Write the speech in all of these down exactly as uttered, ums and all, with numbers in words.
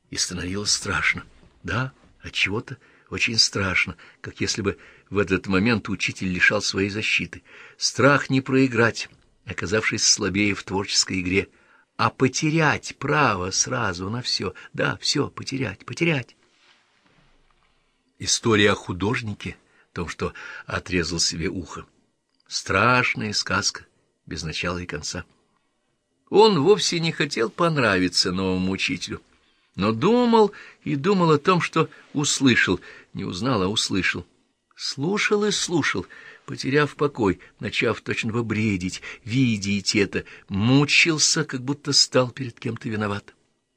и становилось страшно. Да, отчего-то очень страшно, как если бы в этот момент учитель лишал своей защиты. Страх не проиграть, оказавшись слабее в творческой игре, а потерять право сразу на все. Да, все, потерять, потерять. История о художнике, том, что отрезал себе ухо. Страшная сказка, без начала и конца. Он вовсе не хотел понравиться новому учителю, но думал и думал о том, что услышал, не узнал, а услышал. Слушал и слушал, потеряв покой, начав точно бы бредить, видеть это, мучился, как будто стал перед кем-то виноват.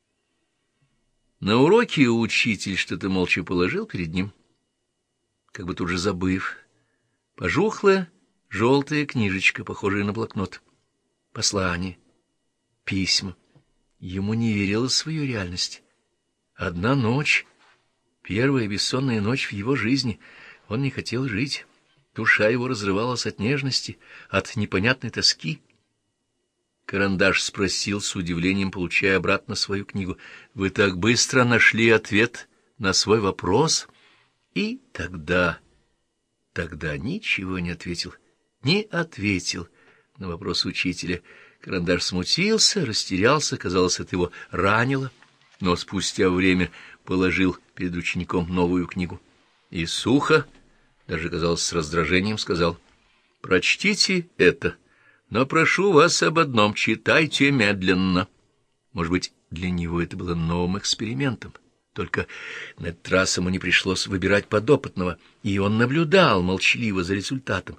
На уроке учитель что-то молча положил перед ним, как бы тут же забыв. Пожухлая желтая книжечка, похожая на блокнот. Послание, письма. Ему не верилось в свою реальность. Одна ночь, первая бессонная ночь в его жизни. Он не хотел жить. Душа его разрывалась от нежности, от непонятной тоски. Карандаш спросил с удивлением, получая обратно свою книгу: «Вы так быстро нашли ответ на свой вопрос?» И тогда, тогда ничего не ответил, не ответил на вопрос учителя. Карандаш смутился, растерялся, казалось, это его ранило, но спустя время положил перед учеником новую книгу. И сухо, даже, казалось, с раздражением сказал: «Прочтите это, но прошу вас об одном, читайте медленно». Может быть, для него это было новым экспериментом. Только на этот раз ему не пришлось выбирать подопытного, и он наблюдал молчаливо за результатом.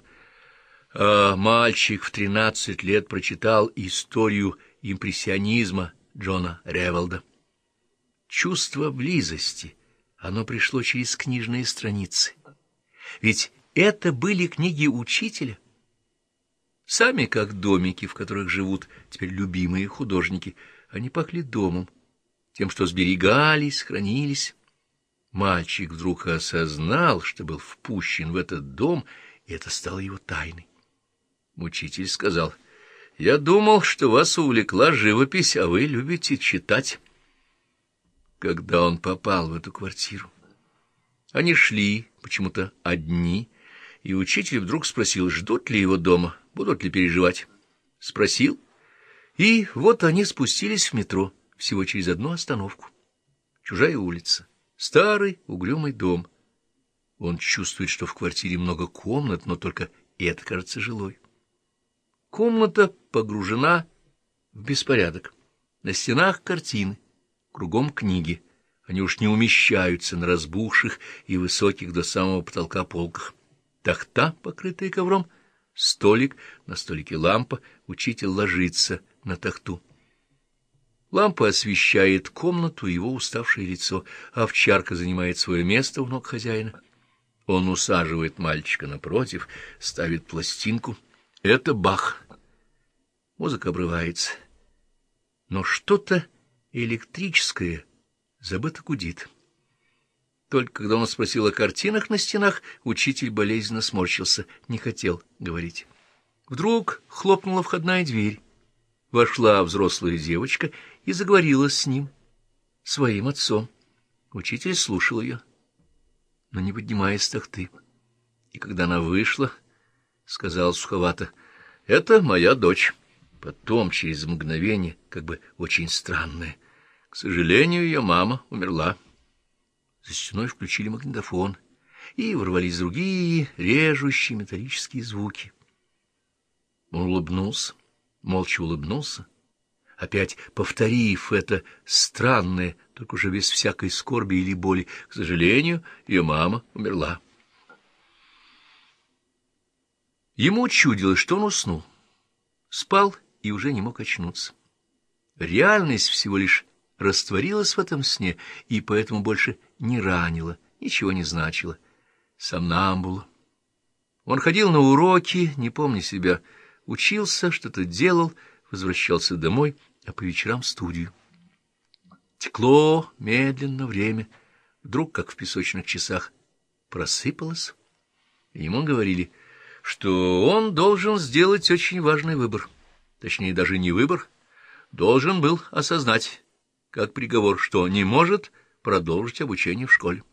А мальчик в тринадцать лет прочитал историю импрессионизма Джона Револда. Чувство близости, оно пришло через книжные страницы. Ведь это были книги учителя. Сами как домики, в которых живут теперь любимые художники, они пахли домом, тем, что сберегались, хранились. Мальчик вдруг осознал, что был впущен в этот дом, и это стало его тайной. Учитель сказал: «Я думал, что вас увлекла живопись, а вы любите читать». Когда он попал в эту квартиру, они шли почему-то одни, и учитель вдруг спросил, ждут ли его дома, будут ли переживать. Спросил, и вот они спустились в метро. Всего через одну остановку. Чужая улица. Старый угрюмый дом. Он чувствует, что в квартире много комнат, но только это кажется жилой. Комната погружена в беспорядок. На стенах картины, кругом книги. Они уж не умещаются на разбухших и высоких до самого потолка полках. Тахта, покрытая ковром, столик, на столике лампа. Учитель ложится на тахту. Лампа освещает комнату и его уставшее лицо. Овчарка занимает свое место у ног хозяина. Он усаживает мальчика напротив, ставит пластинку. Это Бах. Музыка обрывается. Но что-то электрическое забыто гудит. Только когда он спросил о картинах на стенах, учитель болезненно сморщился, не хотел говорить. Вдруг хлопнула входная дверь. Вошла взрослая девочка и заговорила с ним, своим отцом. Учитель слушал ее, но не поднимаясь с тахты. И когда она вышла, сказал суховато: «Это моя дочь». Потом, через мгновение, как бы очень странное: «К сожалению, ее мама умерла». За стеной включили магнитофон, и ворвались другие режущие металлические звуки. Он улыбнулся. Молча улыбнулся, опять повторив это странное, только уже без всякой скорби или боли. К сожалению, ее мама умерла. Ему чудилось, что он уснул, спал и уже не мог очнуться. Реальность всего лишь растворилась в этом сне, и поэтому больше не ранила, ничего не значила. Сомнамбула. Он ходил на уроки, не помня себя, учился, что-то делал, возвращался домой, а по вечерам в студию. Текло медленно время, вдруг, как в песочных часах, просыпалось. Ему говорили, что он должен сделать очень важный выбор, точнее, даже не выбор, должен был осознать, как приговор, что не может продолжить обучение в школе.